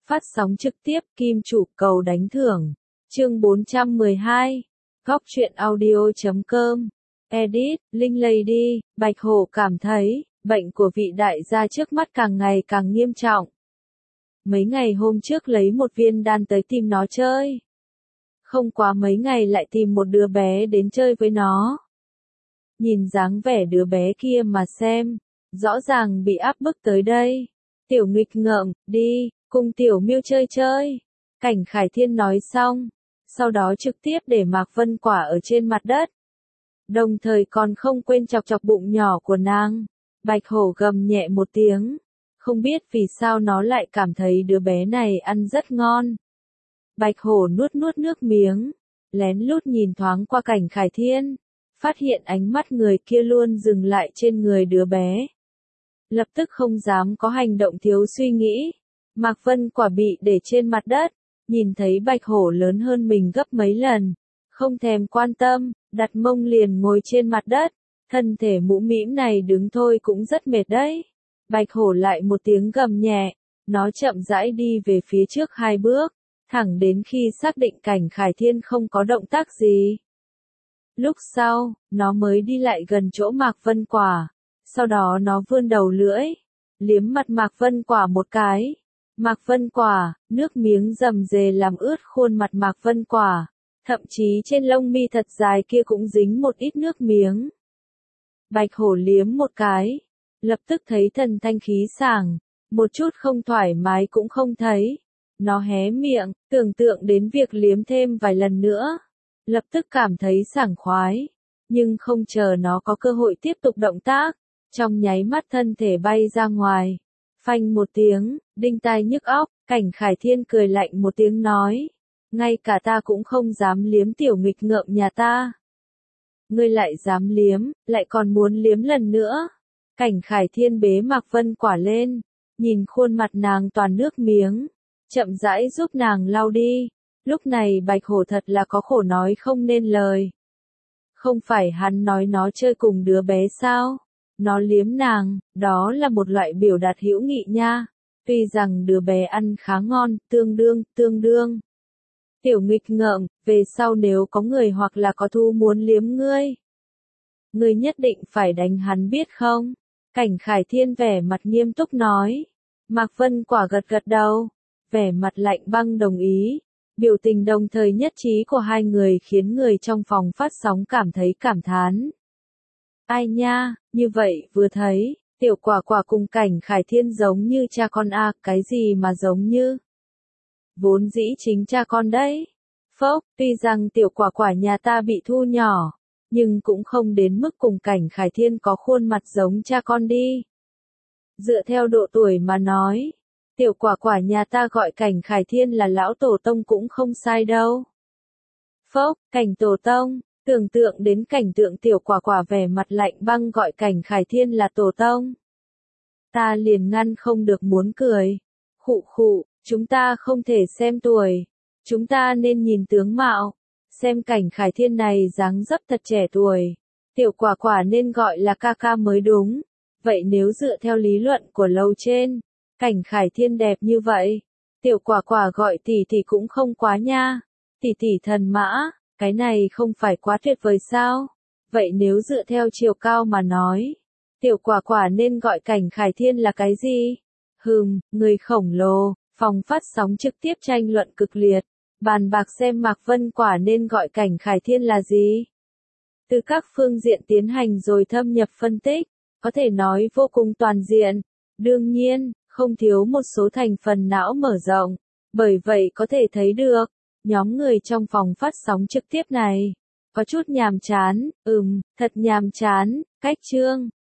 Phát sóng trực tiếp Kim Chủ cầu đánh thưởng. Chương 412. Góc truyện audio.com. Edit, Linh Lady. Bạch Hổ cảm thấy, bệnh của vị đại gia trước mắt càng ngày càng nghiêm trọng. Mấy ngày hôm trước lấy một viên đan tới tìm nó chơi. Không quá mấy ngày lại tìm một đứa bé đến chơi với nó. Nhìn dáng vẻ đứa bé kia mà xem, rõ ràng bị áp bức tới đây. Tiểu nghịch ngợm, đi, cùng Tiểu Miêu chơi chơi. Cảnh Khải Thiên nói xong, sau đó trực tiếp để Mạc Vân Quả ở trên mặt đất. Đồng thời còn không quên chọc chọc bụng nhỏ của nàng. Bạch Hổ gầm nhẹ một tiếng. Không biết vì sao nó lại cảm thấy đứa bé này ăn rất ngon. Bạch Hổ nuốt nuốt nước miếng, lén lút nhìn thoáng qua Cảnh Khải Thiên, phát hiện ánh mắt người kia luôn dừng lại trên người đứa bé. Lập tức không dám có hành động thiếu suy nghĩ. Mạc Vân Quả bị để trên mặt đất, nhìn thấy Bạch Hổ lớn hơn mình gấp mấy lần, không thèm quan tâm, đặt mông liền ngồi trên mặt đất. Thân thể mũm mĩm này đứng thôi cũng rất mệt đấy. Bạch Hổ lại một tiếng gầm nhẹ, nó chậm rãi đi về phía trước 2 bước, thẳng đến khi xác định Cảnh Khải Thiên không có động tác gì. Lúc sau, nó mới đi lại gần chỗ Mạc Vân Quả, sau đó nó vươn đầu lưỡi, liếm mặt Mạc Vân Quả một cái. Mạc Vân Quả, nước miếng rầm rề làm ướt khuôn mặt Mạc Vân Quả, thậm chí trên lông mi thật dài kia cũng dính một ít nước miếng. Bạch Hổ liếm một cái, lập tức thấy thần thanh khí sảng, một chút không thoải mái cũng không thấy. Nó hé miệng, tưởng tượng đến việc liếm thêm vài lần nữa, lập tức cảm thấy sảng khoái, nhưng không chờ nó có cơ hội tiếp tục động tác, trong nháy mắt thân thể bay ra ngoài. Phanh một tiếng, đinh tai nhức óc, Cảnh Khải Thiên cười lạnh một tiếng nói, ngay cả ta cũng không dám liếm tiểu nghịch ngợm nhà ta. Ngươi lại dám liếm, lại còn muốn liếm lần nữa. Cảnh Khải Thiên bế Mạc Vân Quả lên, nhìn khuôn mặt nàng toàn nước miếng, chậm rãi giúp nàng lau đi. Lúc này Bạch Hổ thật là có khổ nói không nên lời. Không phải hắn nói nó chơi cùng đứa bé sao? Nó liếm nàng, đó là một loại biểu đạt hữu nghị nha. Tuy rằng đứa bé ăn khá ngon, tương đương. Tiểu nghịch ngợm, về sau nếu có người hoặc là có thu muốn liếm ngươi, ngươi nhất định phải đánh hắn biết không? Cảnh Khải Thiên vẻ mặt nghiêm túc nói. Mạc Vân Quả gật gật đầu, vẻ mặt lạnh băng đồng ý. Biểu tình đồng thời nhất trí của hai người khiến người trong phòng phát sóng cảm thấy cảm thán. Ai nha, như vậy vừa thấy, Tiểu Quả Quả cùng Cảnh Khải Thiên giống như cha con à, cái gì mà giống như? Vốn dĩ chính cha con đấy. Phốc, tuy rằng Tiểu Quả Quả nhà ta bị thu nhỏ, nhưng cũng không đến mức cùng Cảnh Khải Thiên có khuôn mặt giống cha con đi. Dựa theo độ tuổi mà nói, Tiểu Quả Quả nhà ta gọi Cảnh Khải Thiên là lão tổ tông cũng không sai đâu. Phốc, Cảnh tổ tông, tưởng tượng đến cảnh tượng Tiểu Quả Quả vẻ mặt lạnh băng gọi Cảnh Khải Thiên là tổ tông. Ta liền ngăn không được muốn cười. Khụ khụ, chúng ta không thể xem tuổi, chúng ta nên nhìn tướng mạo. Xem Cảnh Khải Thiên này dáng dấp thật trẻ tuổi, Tiểu Quả Quả nên gọi là ca ca mới đúng. Vậy nếu dựa theo lý luận của lầu trên, Cảnh Khải Thiên đẹp như vậy, Tiểu Quả Quả gọi tỷ tỷ cũng không quá nha. Tỷ tỷ thần mã, cái này không phải quá tuyệt vời sao? Vậy nếu dựa theo chiều cao mà nói, Tiểu Quả Quả nên gọi Cảnh Khải Thiên là cái gì? Người khổng lồ. Phòng phát sóng trực tiếp tranh luận cực liệt, bàn bạc xem Mạc Vân Quả nên gọi Cảnh Khải Thiên là gì. Từ các phương diện tiến hành rồi thâm nhập phân tích, có thể nói vô cùng toàn diện. Đương nhiên, không thiếu một số thành phần não mở rộng. Bởi vậy có thể thấy được, nhóm người trong phòng phát sóng trực tiếp này có chút nhàm chán, thật nhàm chán. Cách chương